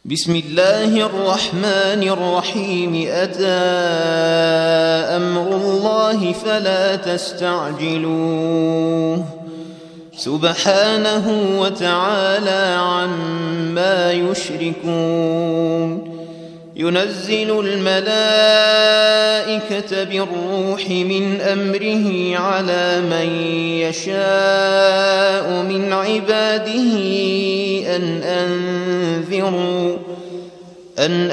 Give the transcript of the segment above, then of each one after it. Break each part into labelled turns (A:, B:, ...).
A: بسم الله الرحمن الرحيم. أتى أمر الله فلا تستعجلوه سبحانه وتعالى عما يشركون. ينزل الملائكة بالروح من أمره على من يشاء من عباده أن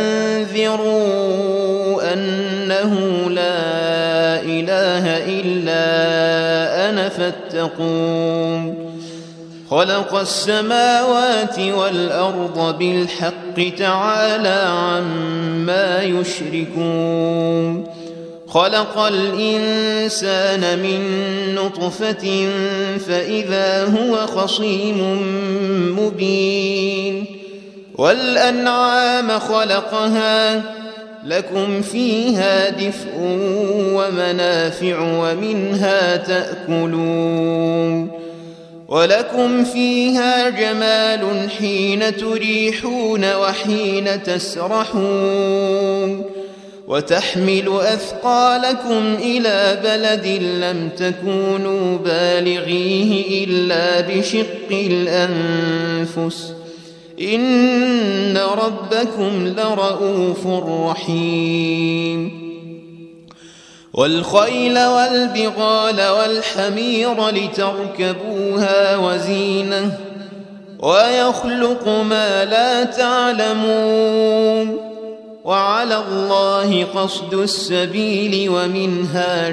A: أنذروا أنه لا إله إلا أنا فاتقون. خلق السماوات والأرض بالحق تعالى عما يشركون. خلق الإنسان من نطفة فإذا هو خصيم مبين. والأنعام خلقها لكم فيها دفء ومنافع ومنها تأكلون. ولكم فيها جمال حين تريحون وحين تسرحون. وتحمل أثقالكم إلى بلد لم تكونوا بالغيه إلا بشق الأنفس إن ربكم لرؤوف رحيم. والخيل والبغال والحمير لتركبوها وزينة ويخلق ما لا تعلمون. وعلى الله قصد السبيل ومنها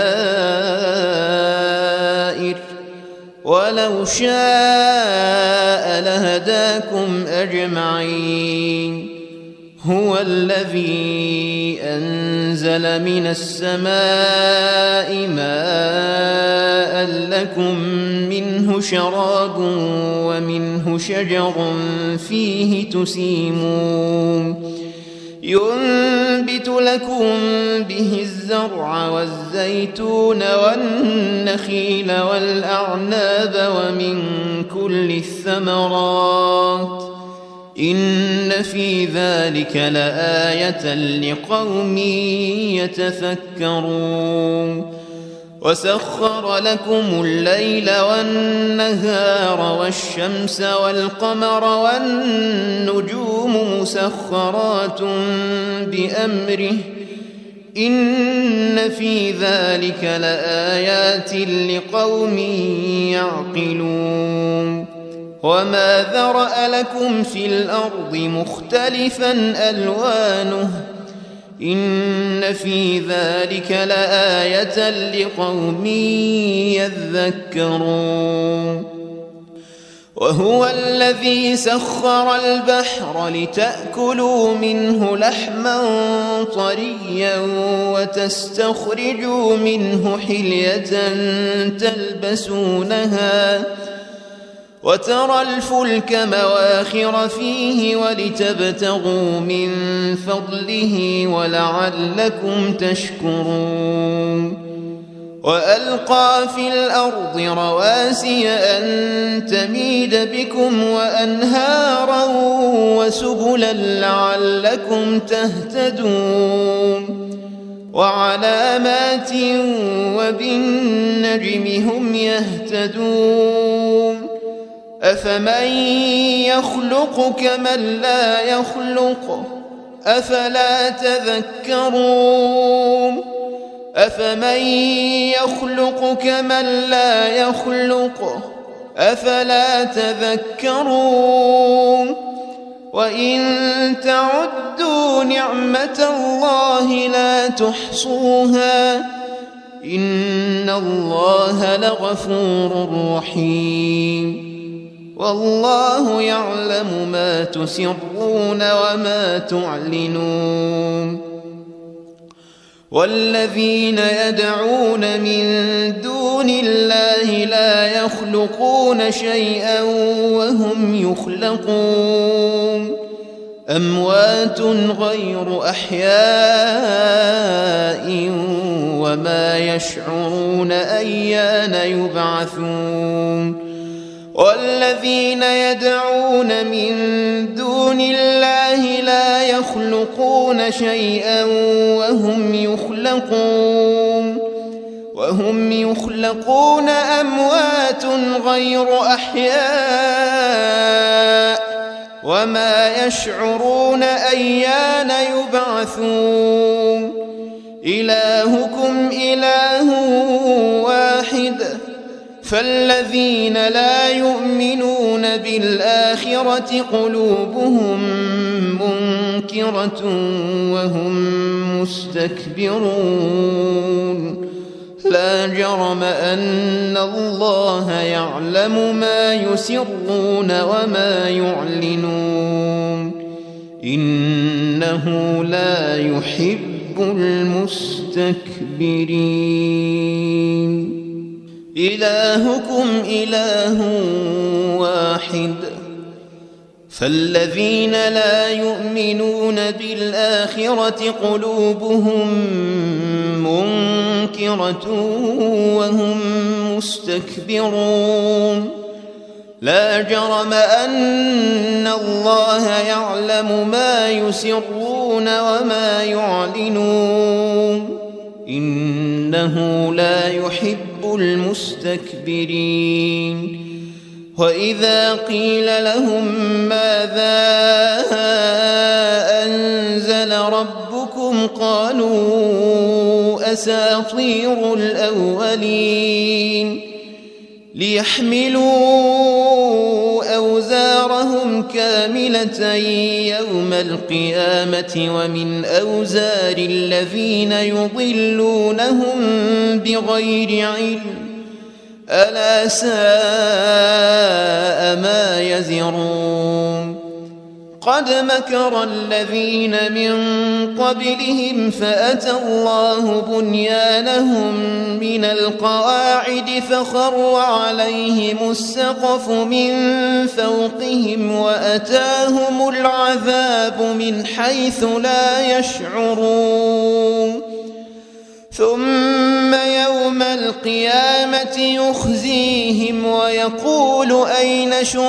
A: جائر ولو شاء لهداكم أجمعين. هو الذي أنزل من السماء ماء لكم منه شراب ومنه شجر فيه تسيمون. ينبت لكم به الزرع والزيتون والنخيل والأعناب ومن كل الثمرات إن في ذلك لآية لقوم يتفكرون. وسخر لكم الليل والنهار والشمس والقمر والنجوم مسخرات بأمره إن في ذلك لآيات لقوم يعقلون. وما ذرأ لكم في الأرض مختلفا ألوانه إن في ذلك لآية لقوم يذكرون. وهو الذي سخر البحر لتأكلوا منه لحما طريا وتستخرجوا منه حلية تلبسونها وترى الفلك مواخر فيه ولتبتغوا من فضله ولعلكم تشكرون. وألقى في الأرض رواسي أن تميد بكم وأنهارا وسبلا لعلكم تهتدون. وعلامات وبالنجم هم يهتدون. أفمن يخلق كمن لا يخلق أفلا تذكرون. أفمن يخلق كمن لا يخلق أفلا تذكرون. وإن تعدوا نعمة الله لا تحصوها إن الله لغفور رحيم. والله يعلم ما تسرون وما تعلنون. والذين يدعون من دون الله لا يخلقون شيئا وهم يخلقون. أموات غير أحياء وما يشعرون أيان يبعثون. والذين يدعون من دون الله يخلقون شيئا وهم يخلقون أموات غير أحياء وما يشعرون أيان يبعثون إلهكم إله واحد فالذين لا يؤمنون بالآخرة قلوبهم منكرة وهم مستكبرون لا جرم أن الله يعلم ما يسرون وما يعلنون إنه لا يحب المستكبرين إلهكم إله واحد فالذين لا يؤمنون بالآخرة قلوبهم منكرة وهم مستكبرون لا جرم أن الله يعلم ما يسرون وما يعلنون إنه لا يحب المستكبرين وإذا قيل لهم ماذا أنزل ربكم قالوا أساطير الأولين ليحملوا أوزارهم كاملة يوم القيامة ومن أوزار الذين يضلونهم بغير علم ألا ساء ما يزرون قد مكر الذين من قبلهم فأتى الله بنيانهم من القواعد فخر عليهم السقف من فوقهم وأتاهم العذاب من حيث لا يشعرون ثم يوم القيامة يخزيهم ويقول أين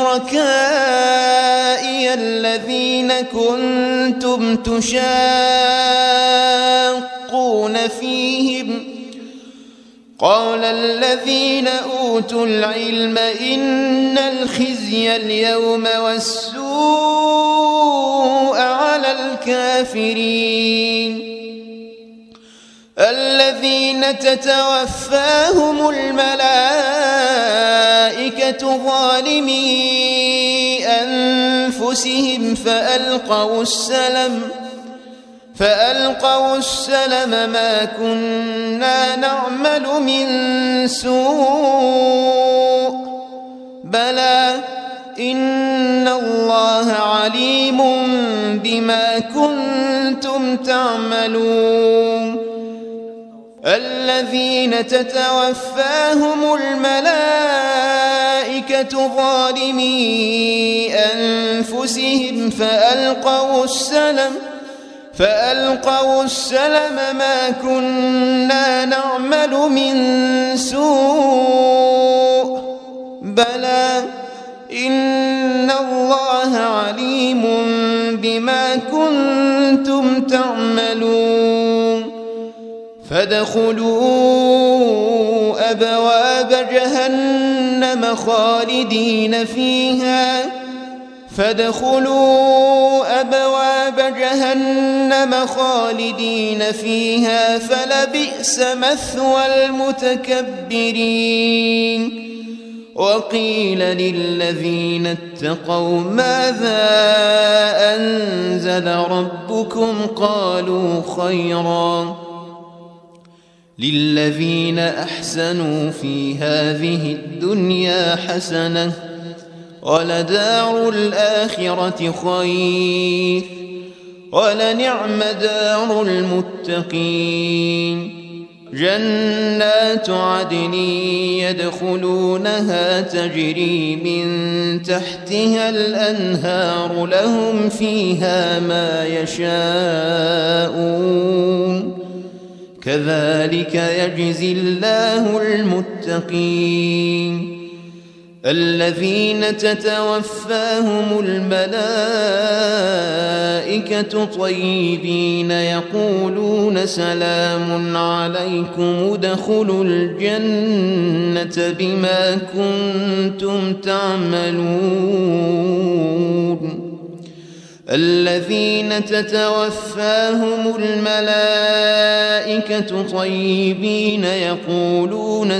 A: شركائي الذين كنتم تشاقون فيهم قال الذين أوتوا العلم إن الخزي اليوم والسوء على الكافرين الذين تتوفاهم الملائكة ظالمي أنفسهم فألقوا السلم ما كنا نعمل من سوء بلى إن الله عليم بما كنتم تعملون الذين تتوفاهم الملائكة ظالمي أنفسهم فألقوا السلم ما كنا نعمل من سوء بلى إن الله عليم بما كنتم تعملون فادخلوا أبواب جهنم خالدين فيها فلبئس مثوى المتكبرين وقيل للذين اتقوا ماذا أنزل ربكم قالوا خيرا للذين أحسنوا في هذه الدنيا حسنة ولدار الآخرة خير ولنعم دار المتقين جنات عدن يدخلونها تجري من تحتها الأنهار لهم فيها ما يشاءون كذلك يجزي الله المتقين الذين تتوفاهم الملائكة الملائكة طيبين يقولون سلام عليكم ادخلوا الجنة بما كنتم تعملون الذين تتوفاهم الملائكة طيبين يقولون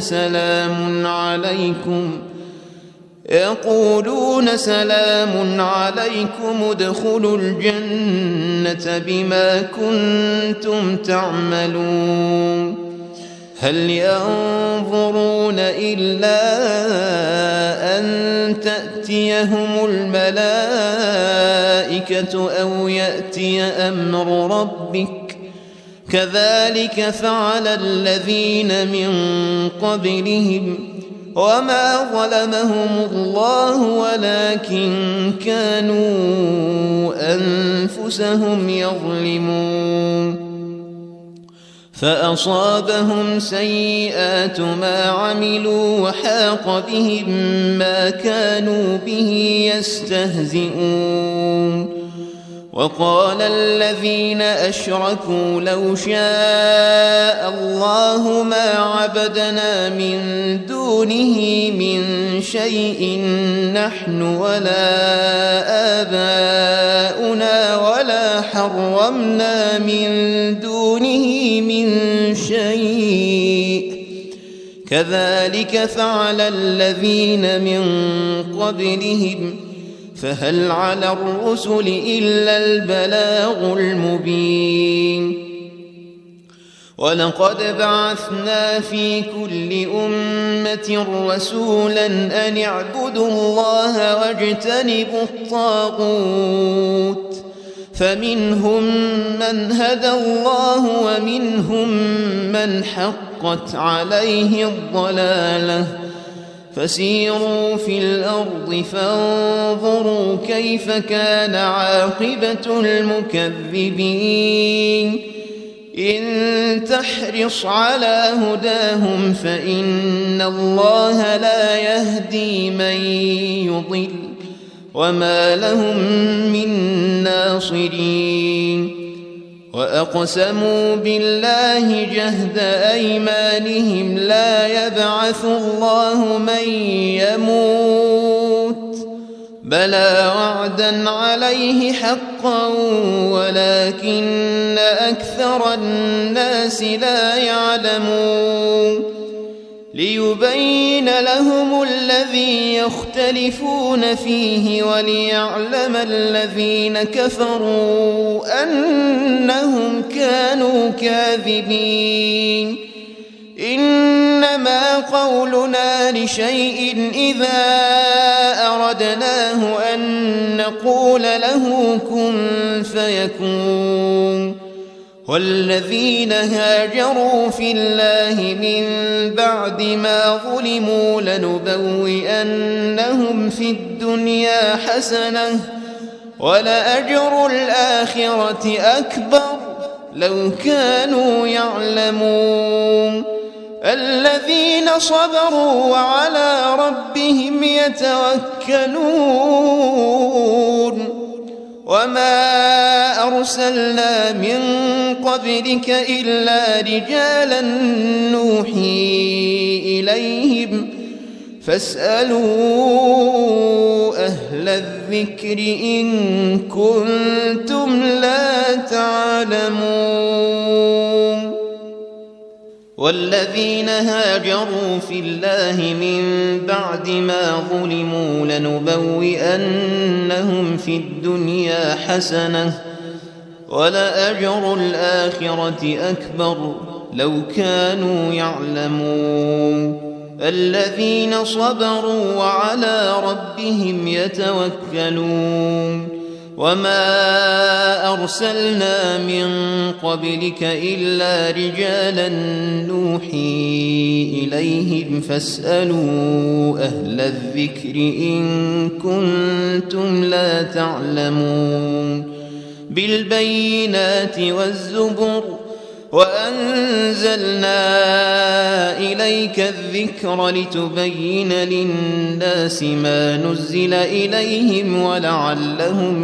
A: سلام عليكم ادخلوا الجنة بما كنتم تعملون هل ينظرون إلا أن تأتيهم الملائكة أو يأتي أمر ربك كذلك فعل الذين من قبلهم وما ظلمهم الله ولكن كانوا أنفسهم يظلمون فأصابهم سيئات ما عملوا وحاق بهم ما كانوا به يستهزئون وقال الذين أشركوا لو شاء الله ما عبدنا من دونه من شيء نحن ولا آباؤنا ولا حرمنا من دونه من شيء كذلك فعل الذين من قبلهم فهل على الرسل إلا البلاغ المبين ولقد بعثنا في كل أمة رسولا أن اعبدوا الله واجتنبوا الطاغوت فمنهم من هدى الله ومنهم من حقت عليه الضلالة فسيروا في الأرض فانظروا كيف كان عاقبة المكذبين إن تحرص على هداهم فإن الله لا يهدي من يضل وما لهم من ناصرين وأقسموا بالله جهد أيمانهم لا يبعث الله من يموت بلى وعدا عليه حقا ولكن أكثر الناس لا يعلمون ليبين لهم الذي يختلفون فيه وليعلم الذين كفروا أنهم كانوا كاذبين إنما قولنا لشيء إذا أردناه أن نقول له كن فيكون والذين هاجروا في الله من بعد ما ظلموا لنبوئنهم في الدنيا حسنة ولأجر الآخرة أكبر لو كانوا يعلمون الذين صبروا وعلى ربهم يتوكلون وما أرسلنا من قبلك إلا رجالا نوحي إليهم فاسألوا أهل الذكر إن كنتم لا تعلمون والذين هاجروا في الله من بعد ما ظلموا لنبوئنهم في الدنيا حسنة ولأجر الآخرة أكبر لو كانوا يعلمون الذين صبروا وعلى ربهم يتوكلون وما أرسلنا من قبلك إلا رجالا نوحي إليهم فاسألوا أهل الذكر إن كنتم لا تعلمون بالبينات والزبر وأنزلنا إليك الذكر لتبين للناس ما نزل إليهم ولعلهم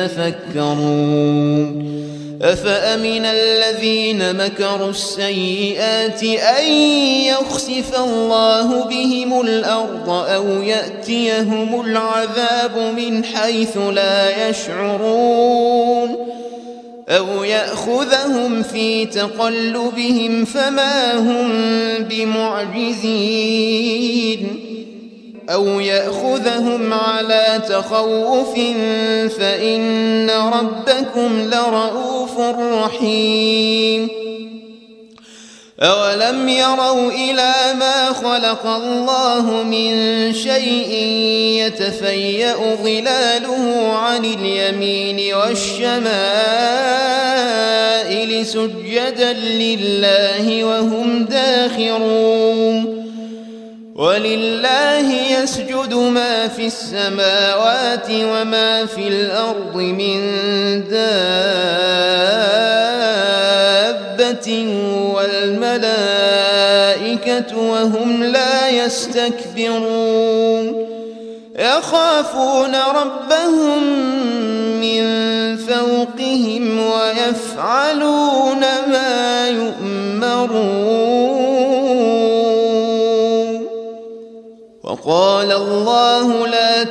A: يتفكرون أفأمن الذين مكروا السيئات أن يخسف الله بهم الأرض أو يأتيهم العذاب من حيث لا يشعرون أو يأخذهم في تقلبهم فما هم بمعجزين أو يأخذهم على تخوف فإن ربكم لرؤوف رحيم أولم يروا إلى ما خلق الله من شيء يتفيأ ظلاله عن اليمين والشمائل سجدا لله وهم داخرون ولله يسجد ما في السماوات وما في الأرض من دابة والملائكة وهم لا يستكبرون يخافون ربهم من فوقهم ويفعلون ما يؤمرون وقال الله لا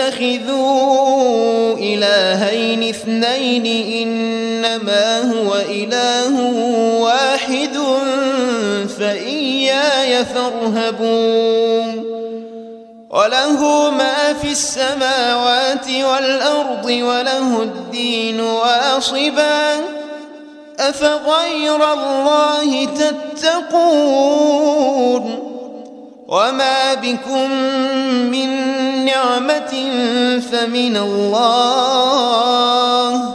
A: تتخذوا إلهين اثنين إنما هو إله واحد فإياي فارهبون وله ما في السماوات والأرض وله الدين واصبا أفغير الله تتقون وما بكم من نعمة فمن الله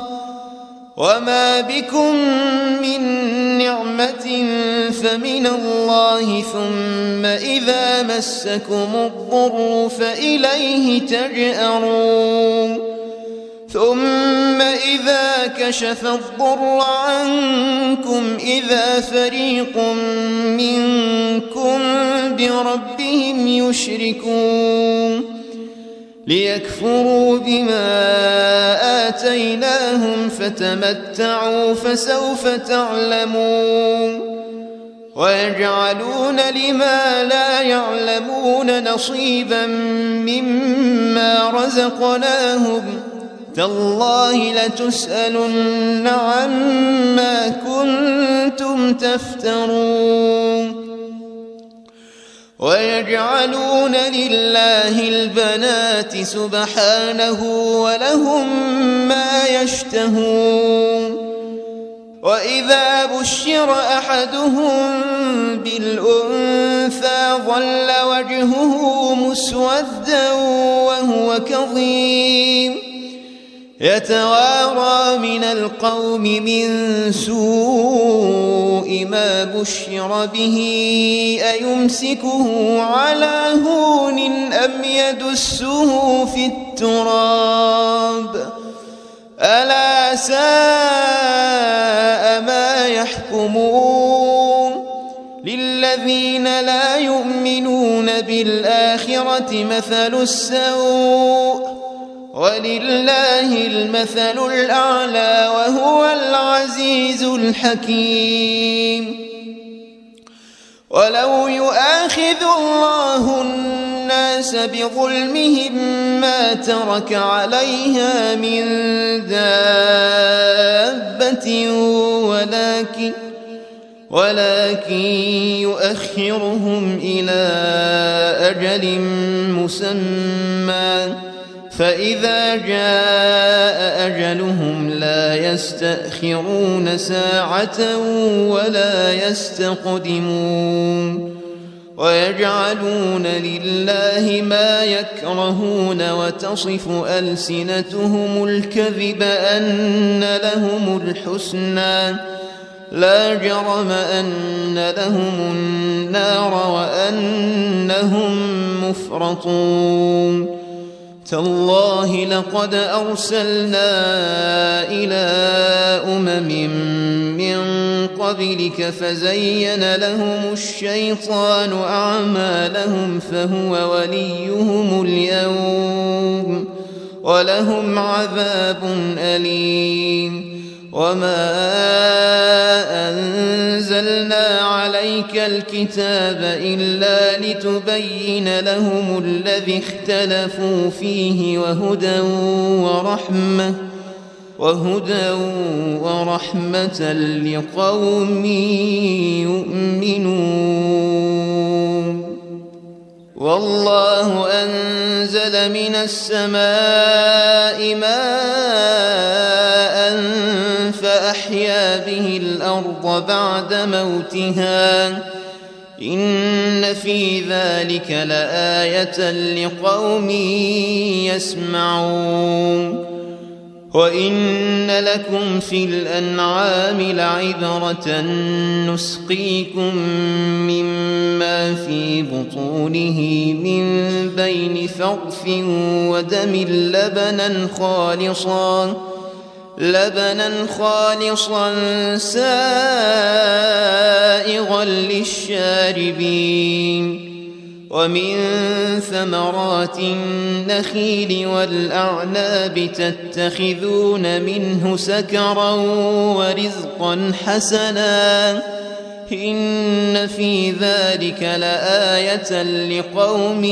A: ثم إذا مسكم الضر فإليه تجأرون ثم إذا كشف الضر عنكم إذا فريق منكم بربهم يشركون ليكفروا بما آتيناهم فتمتعوا فسوف تعلمون ويجعلون لما لا يعلمون نصيبا مما رزقناهم تالله لتسألن عما كنتم تفترون ويجعلون لله البنات سبحانه ولهم ما يشتهون وإذا بشر أحدهم بالأنثى ظل وجهه مسودا وهو كظيم يتوارى من القوم من سوء ما بشر به أيمسكه على هون أم يدسه في التراب ألا ساء ما يحكمون للذين لا يؤمنون بالآخرة مثل السوء ولله المثل الأعلى وهو العزيز الحكيم ولو يؤاخذ الله الناس بظلمهم ما ترك عليها من دابة ولكن يؤخرهم إلى أجل مسمى فإذا جاء أجلهم لا يستأخرون ساعة ولا يستقدمون ويجعلون لله ما يكرهون وتصف ألسنتهم الكذب أن لهم الحسنى لا جرم أن لهم النار وأنهم مفرطون تالله لقد أرسلنا إلى من قبلك فزين لهم الشيطان أعمالهم فهو وليهم اليوم ولهم عذاب أليم وما أنزلنا عليك الكتاب إلا لتبين لهم الذي اختلفوا فيه وهدى ورحمة لقوم يؤمنون والله أنزل من السماء ماء فأحيا به الأرض بعد موتها إن في ذلك لآية لقوم يسمعون وإن لكم في الأنعام لعبرة نسقيكم مما في بطونه من بين فرث ودم لبنا خالصا سائغا للشاربين ومن ثمرات النخيل والأعناب تتخذون منه سكرا ورزقا حسنا إن في ذلك لآية لقوم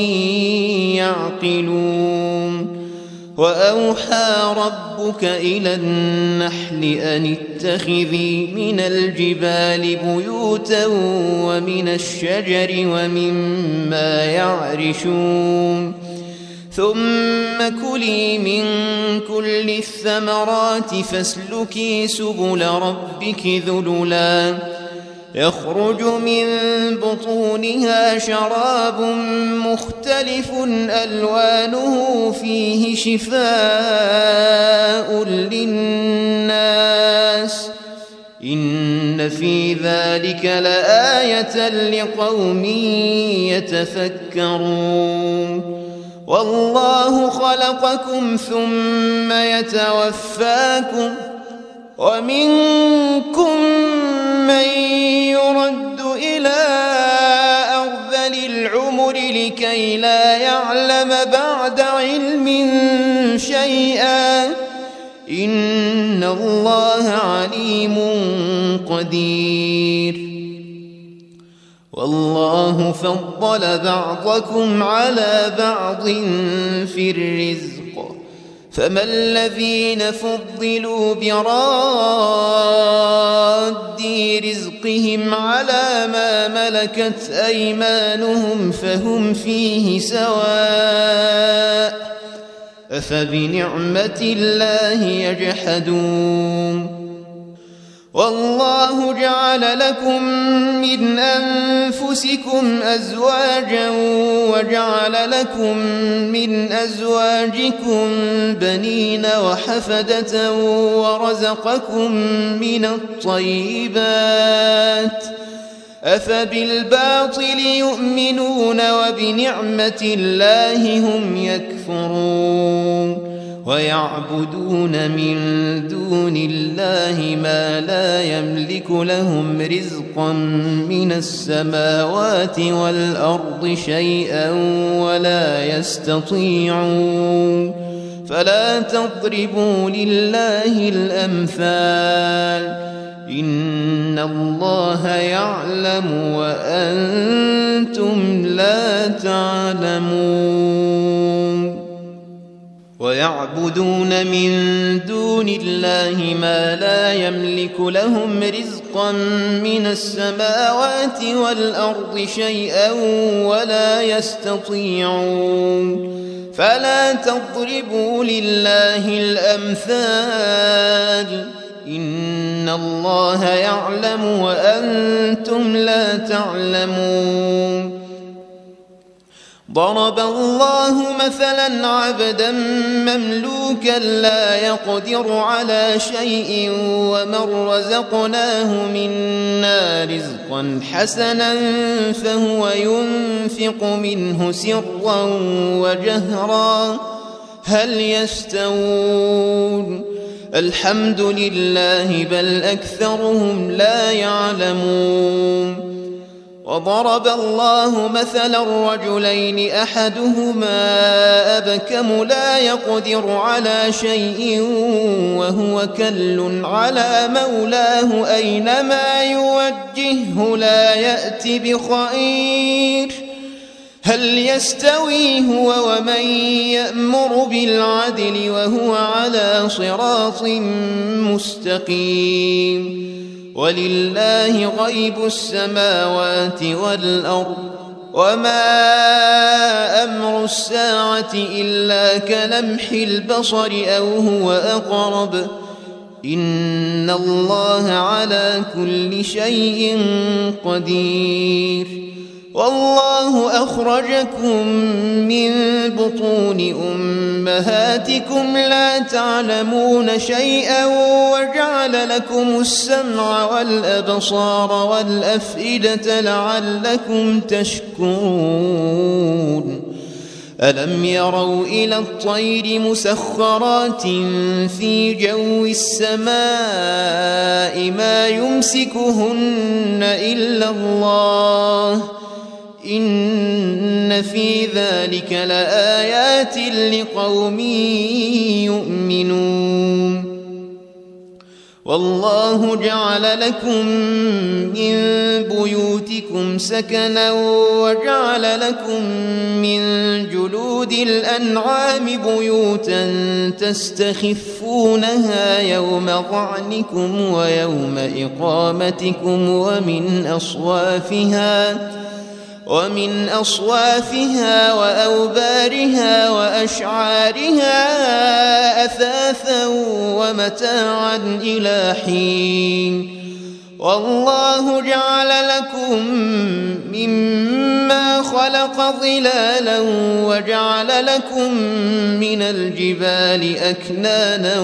A: يعقلون وأوحى ربك إلى النحل أن اتخذي من الجبال بيوتا ومن الشجر ومما يعرشون ثم كلي من كل الثمرات فاسلكي سبل ربك ذللا يخرج من بطونها شراب مختلف ألوانه فيه شفاء للناس إن في ذلك لآية لقوم يتفكرون والله خلقكم ثم يتوفاكم ومنكم من يرد إلى أرذل العمر لكي لا يعلم بعد علم شيئا إن الله عليم قدير والله فضل بعضكم على بعض في الرزق فما الذين فضلوا براد رزقهم على ما ملكت أيمانهم فهم فيه سواء أفبنعمة الله يجحدون والله جعل لكم من أنفسكم أزواجا وجعل لكم من أزواجكم بنين وحفدة ورزقكم من الطيبات أفبالباطل يؤمنون وبنعمة الله هم يكفرون ويعبدون من دون الله ما لا يملك لهم رزقا من السماوات والأرض شيئا ولا يستطيعون فلا تضربوا لله الأمثال إن الله يعلم وأنتم لا تعلمون ويعبدون من دون الله ما لا يملك لهم رزقا من السماوات والأرض شيئا ولا يستطيعون فلا تضربوا لله الأمثال إن الله يعلم وأنتم لا تعلمون ضرب الله مثلا عبدا مملوكا لا يقدر على شيء ومن رزقناه منا رزقا حسنا فهو ينفق منه سرا وجهرا هل يستوون الحمد لله بل أكثرهم لا يعلمون وضرب الله مثلا رجلين أحدهما أبكم لا يقدر على شيء وهو كل على مولاه أينما يوجهه لا يأتي بخير هل يستوي هو ومن يأمر بالعدل وهو على صراط مستقيم ولله غيب السماوات والأرض وما أمر الساعة إلا كلمح البصر أو هو أقرب إن الله على كل شيء قدير والله أخرجكم من بطون أمهاتكم لا تعلمون شيئا وجعل لكم السمع والأبصار والأفئدة لعلكم تشكرون ألم يروا إلى الطير مسخرات في جو السماء ما يمسكهن إلا الله إن في ذلك لآيات لقوم يؤمنون والله جعل لكم من بيوتكم سكنا وجعل لكم من جلود الأنعام بيوتا تستخفونها يوم ظعنكم ويوم إقامتكم ومن أصوافها وأوبارها وأشعارها أثاثا ومتاعا إلى حين والله جعل لكم مما خلق ظلالا وجعل لكم من الجبال أكنانا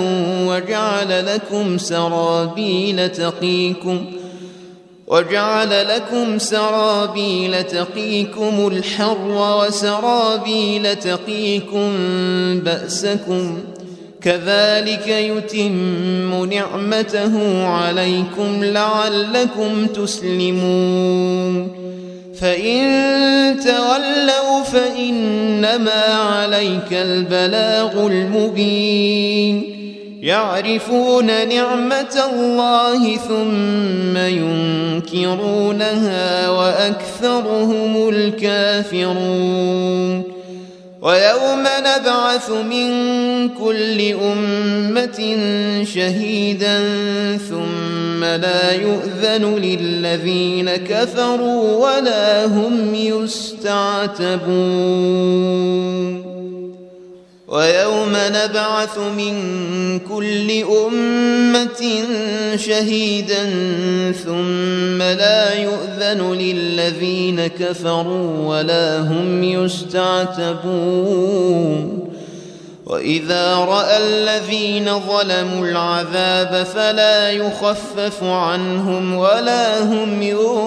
A: وجعل لكم سرابيل تقيكم الحر وسرابيل تقيكم بأسكم كذلك يتم نعمته عليكم لعلكم تسلمون فإن تولوا فإنما عليك البلاغ المبين يعرفون نعمة الله ثم ينكرونها وأكثرهم الكافرون ويوم نبعث من كل أمة شهيدا ثم لا يؤذن للذين كفروا ولا هم يستعتبون ويوم نبعث من كل أمة شهيدا ثم لا يؤذن للذين كفروا ولا هم يستعتبون وإذا رأى الذين ظلموا العذاب فلا يخفف عنهم ولا هم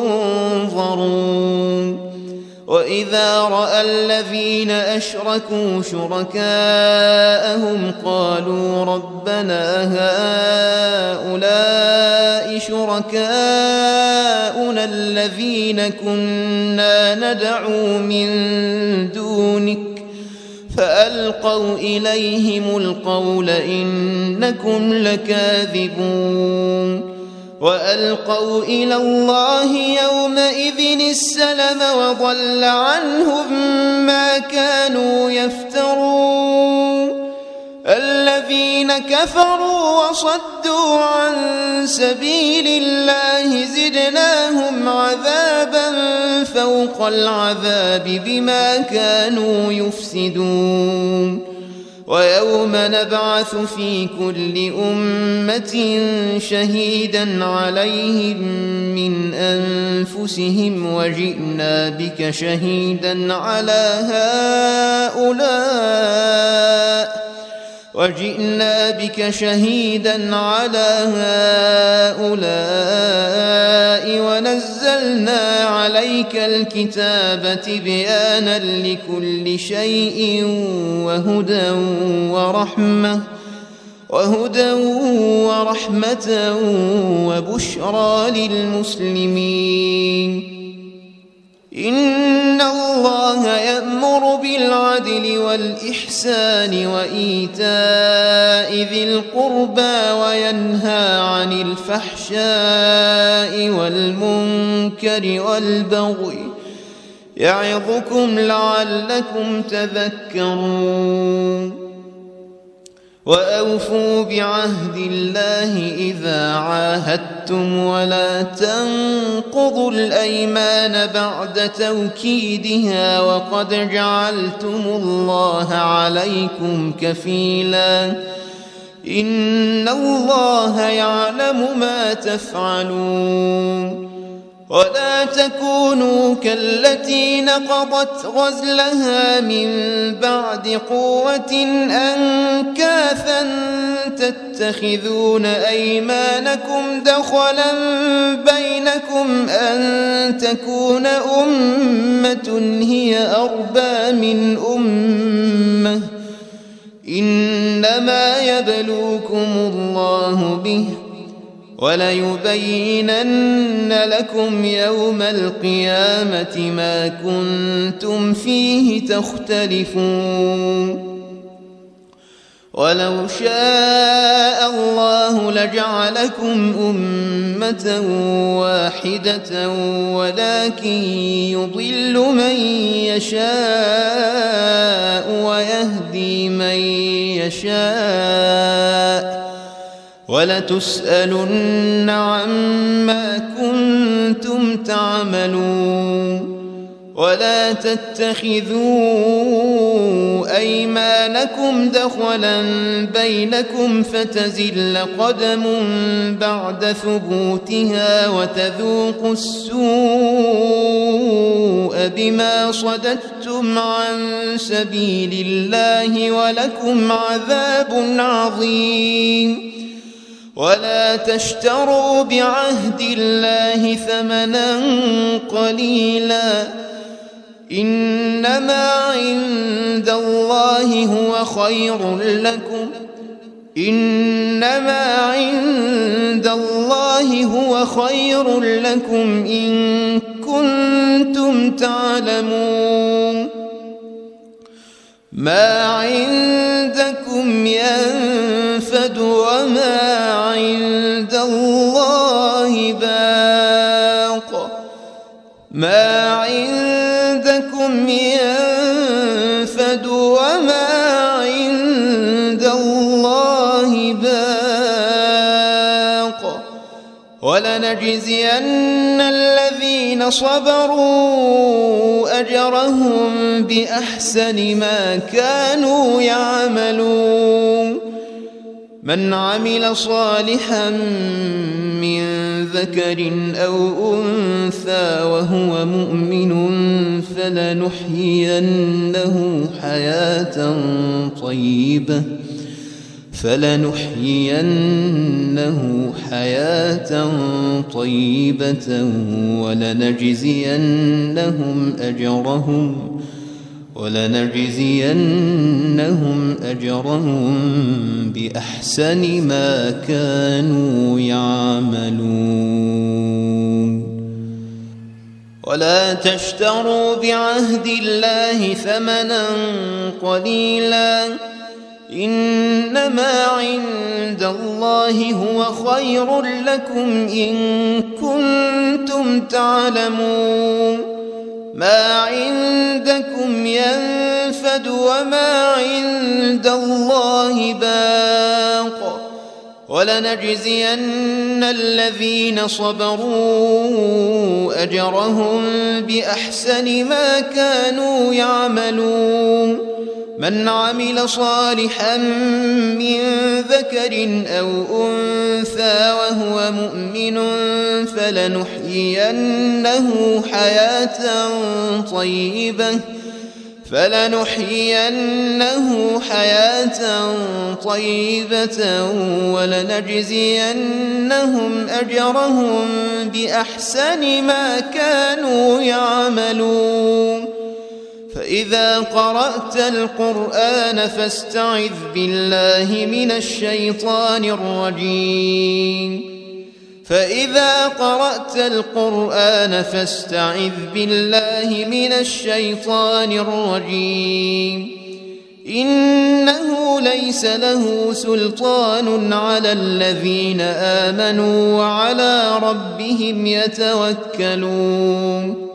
A: ينظرون وإذا رأى الذين أشركوا شركاءهم قالوا ربنا هؤلاء شركاؤنا الذين كنا ندعو من دونك فألقوا إليهم القول إنكم لكاذبون وألقوا إلى الله يومئذ السلم وضل عنهم ما كانوا يفترون الذين كفروا وصدوا عن سبيل الله زدناهم عذابا فوق العذاب بما كانوا يفسدون ويوم نبعث في كل أمة شهيدا عليهم من أنفسهم وجئنا بك شهيدا على هؤلاء وجئنا بك شهيدا على هؤلاء ونزلنا عليك الكتاب تبيانا لكل شيء وهدى ورحمة وبشرى للمسلمين. إن الله يأمر بالعدل والإحسان وإيتاء ذي القربى وينهى عن الفحشاء والمنكر والبغي يعظكم لعلكم تذكرون. وأوفوا بعهد الله إذا عاهدتم ولا تنقضوا الأيمان بعد توكيدها وقد جعلتم الله عليكم كفيلا إن الله يعلم ما تفعلون. ولا تكونوا كالتي نقضت غزلها من بعد قوة أنكاثا تتخذون أيمانكم دخلا بينكم أن تكون أمة هي أربى من أمة إنما يبلوكم الله به وليبينن لكم يوم القيامة ما كنتم فيه تختلفون. ولو شاء الله لجعلكم أمة واحدة ولكن يضل من يشاء ويهدي من يشاء ولتسألن عما كنتم تعملون. ولا تتخذوا أيمانكم دخلا بينكم فتزل قدم بعد ثبوتها وتذوقوا السوء بما صددتم عن سبيل الله ولكم عذاب عظيم. ولا تشتروا بعهد الله ثمنا قليلا إنما عند الله هو خير لكم إن كنتم تعلمون. ما عندكم ينفد وما عند الله باق ولنجزين الذين صبروا أجرهم بأحسن ما كانوا يعملون. من عمل صالحا من ذكر أو أنثى وهو مؤمن فلنحيينه حياة طيبة ولنجزينهم أجرهم بأحسن ما كانوا يعملون. ولا تشتروا بعهد الله ثمنا قليلا إنما عند الله هو خير لكم إن كنتم تعلمون. ما عندكم ينفد وما عند الله باق ولنجزين الذين صبروا أجرهم بأحسن ما كانوا يعملون. من عمل صالحا من ذكر أو أنثى وهو مؤمن فلنحيينه حياة طيبة ولنجزينهم أجرهم بأحسن ما كانوا يعملون فإذا قرأت القرآن فاستعذ بالله من الشيطان الرجيم فإذا قرأت القرآن فاستعذ بالله من الشيطان الرجيم إنه ليس له سلطان على الذين آمنوا وعلى ربهم يتوكلون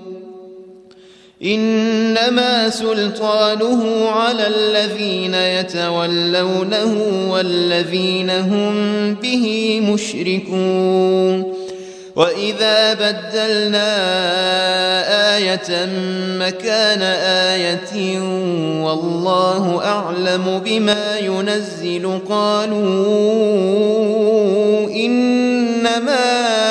A: إنما سلطانه على الذين يتولونه والذين هم به مشركون وإذا بدلنا آية مكان آية والله أعلم بما ينزل قالوا إنما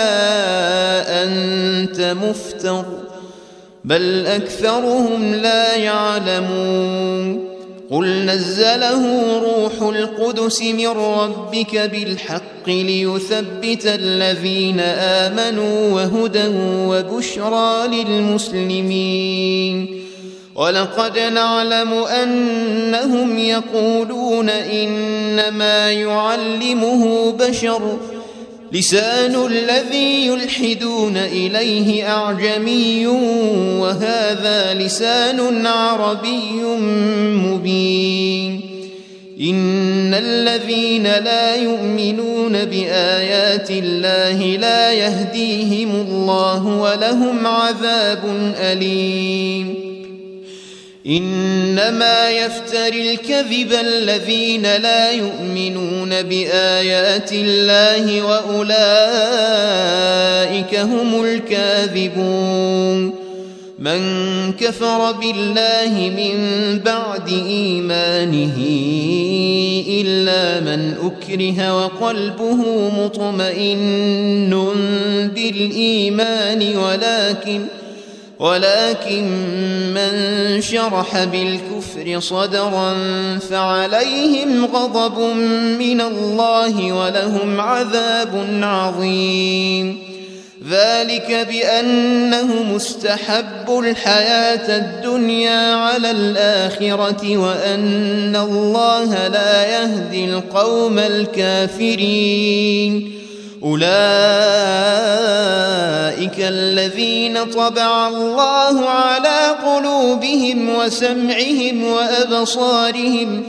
A: أنت مفتر بل أكثرهم لا يعلمون قل نزله روح القدس من ربك بالحق ليثبت الذين آمنوا وهدى وبشرى للمسلمين ولقد نعلم أنهم يقولون إنما يعلمه بشر لسان الذي يلحدون إليه أعجمي وهذا لسان عربي مبين إن الذين لا يؤمنون بآيات الله لا يهديهم الله ولهم عذاب أليم إنما يفتري الكذب الذين لا يؤمنون بآيات الله وأولئك هم الكاذبون من كفر بالله من بعد إيمانه إلا من أكره وقلبه مطمئن بالإيمان ولكن من شرح بالكفر صدرا فعليهم غضب من الله ولهم عذاب عظيم ذلك بأنه مستحب الحياة الدنيا على الآخرة وأن الله لا يهدي القوم الكافرين أولئك الذين طبع الله على قلوبهم وسمعهم وأبصارهم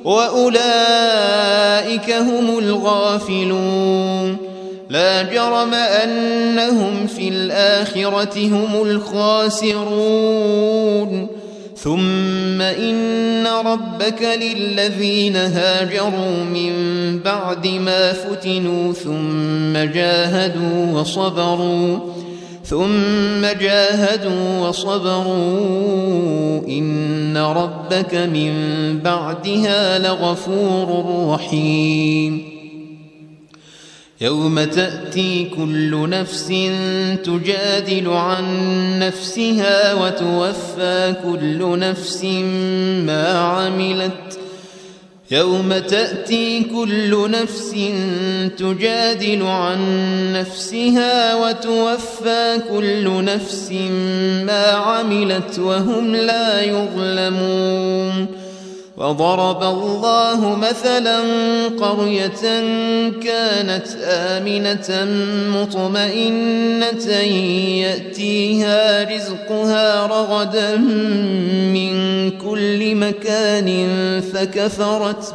A: وأولئك هم الغافلون لا جرم أنهم في الآخرة هم الخاسرون ثم إن ربك للذين هاجروا من بعد ما فتنوا ثم جاهدوا وصبروا إن ربك من بعدها لغفور رحيم يوم تأتي كل نفس تجادل عن نفسها وتوفى كل نفس ما عملت يوم تأتي كل نفس تجادل عن نفسها وتوفى كل نفس ما عملت وهم لا يظلمون وضرب الله مثلا قرية كانت آمنة مطمئنة يأتيها رزقها رغدا من كل مكان فكفرت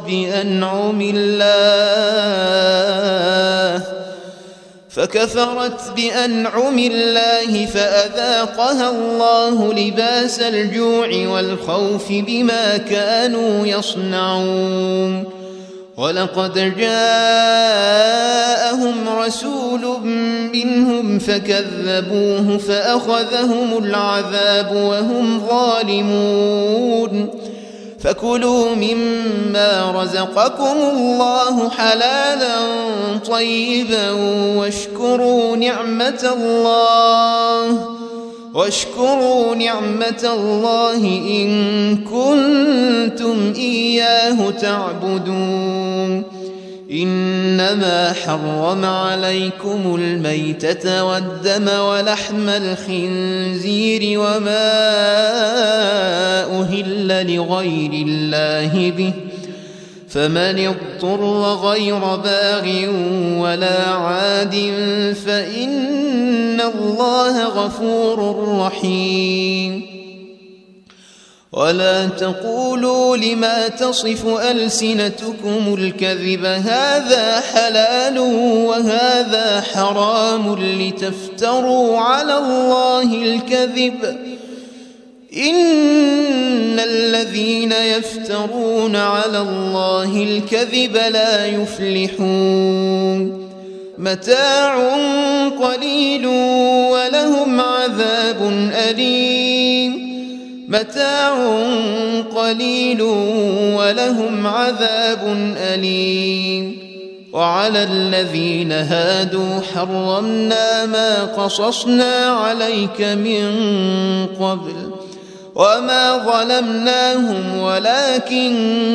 A: بأنعم الله فأذاقها الله لباس الجوع والخوف بما كانوا يصنعون ولقد جاءهم رسول منهم فكذبوه فأخذهم العذاب وهم ظالمون فكلوا مما رزقكم الله حلالا طيبا واشكروا نعمة الله إن كنتم إياه تعبدون إنما حرم عليكم الميتة والدم ولحم الخنزير وما أهل لغير الله به فمن اضطر غير باغ ولا عاد فإن الله غفور رحيم ولا تقولوا لما تصف ألسنتكم الكذب هذا حلال وهذا حرام لتفتروا على الله الكذب إن الذين يفترون على الله الكذب لا يفلحون متاع قليل ولهم عذاب أليم متاع قليل ولهم عذاب أليم وعلى الذين هادوا حرمنا ما قصصنا عليك من قبل وما ظلمناهم ولكن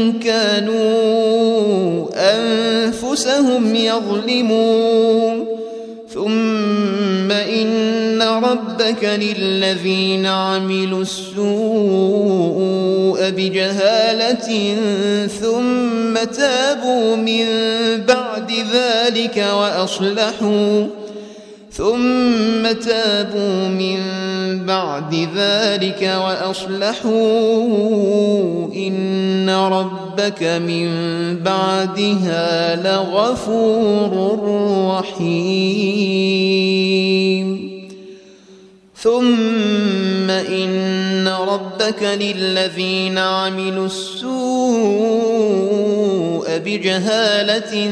A: كانوا أنفسهم يظلمون ثم إن ربك للذين عملوا السوء بجهالة ثم تابوا من بعد ذلك وأصلحوا إن ربك من بعدها لغفور رحيم ثم إن ربك للذين عملوا السوء بجهالة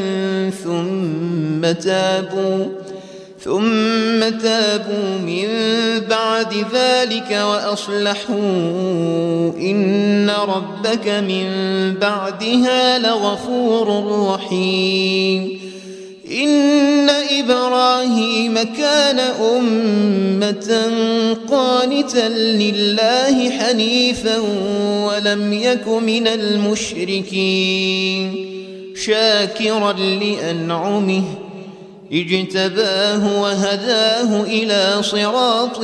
A: ثم تابوا من بعد ذلك وأصلحوا إن ربك من بعدها لغفور رحيم إن إبراهيم كان أمة قانتا لله حنيفا ولم يك من المشركين شاكرا لأنعمه اجتباه وهداه إلى صراط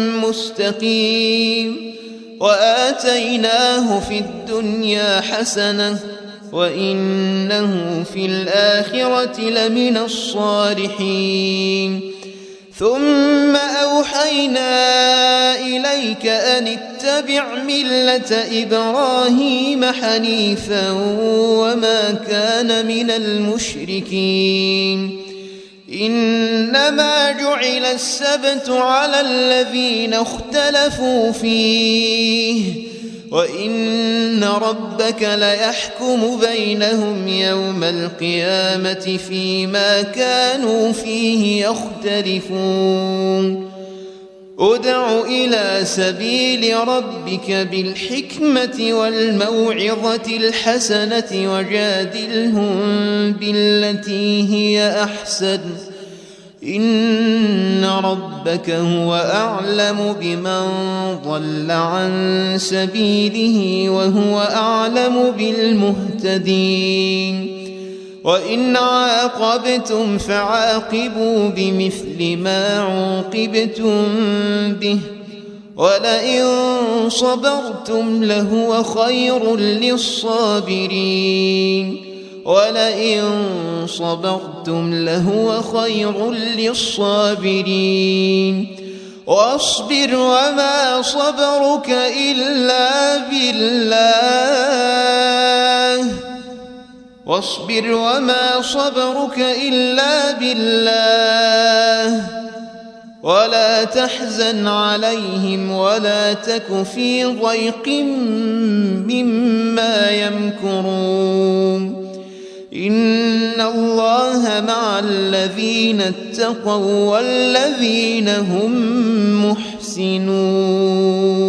A: مستقيم وآتيناه في الدنيا حسنة وإنه في الآخرة لمن الصالحين ثم أوحينا إليك أن اتبع ملة إبراهيم حنيفا وما كان من المشركين إنما جعل السبت على الذين اختلفوا فيه وإن ربك ليحكم بينهم يوم القيامة فيما كانوا فيه يختلفون ادع إلى سبيل ربك بالحكمة والموعظة الحسنة وجادلهم بالتي هي أحسن إن ربك هو أعلم بمن ضل عن سبيله وهو أعلم بالمهتدين وإن عاقبتم فعاقبوا بمثل ما عوقبتم به ولئن صبرتم لهو خير للصابرين واصبر وما صبرك إلا بالله ولا تحزن عليهم ولا تك في ضيق مما يمكرون إن الله مع الذين اتقوا والذين هم محسنون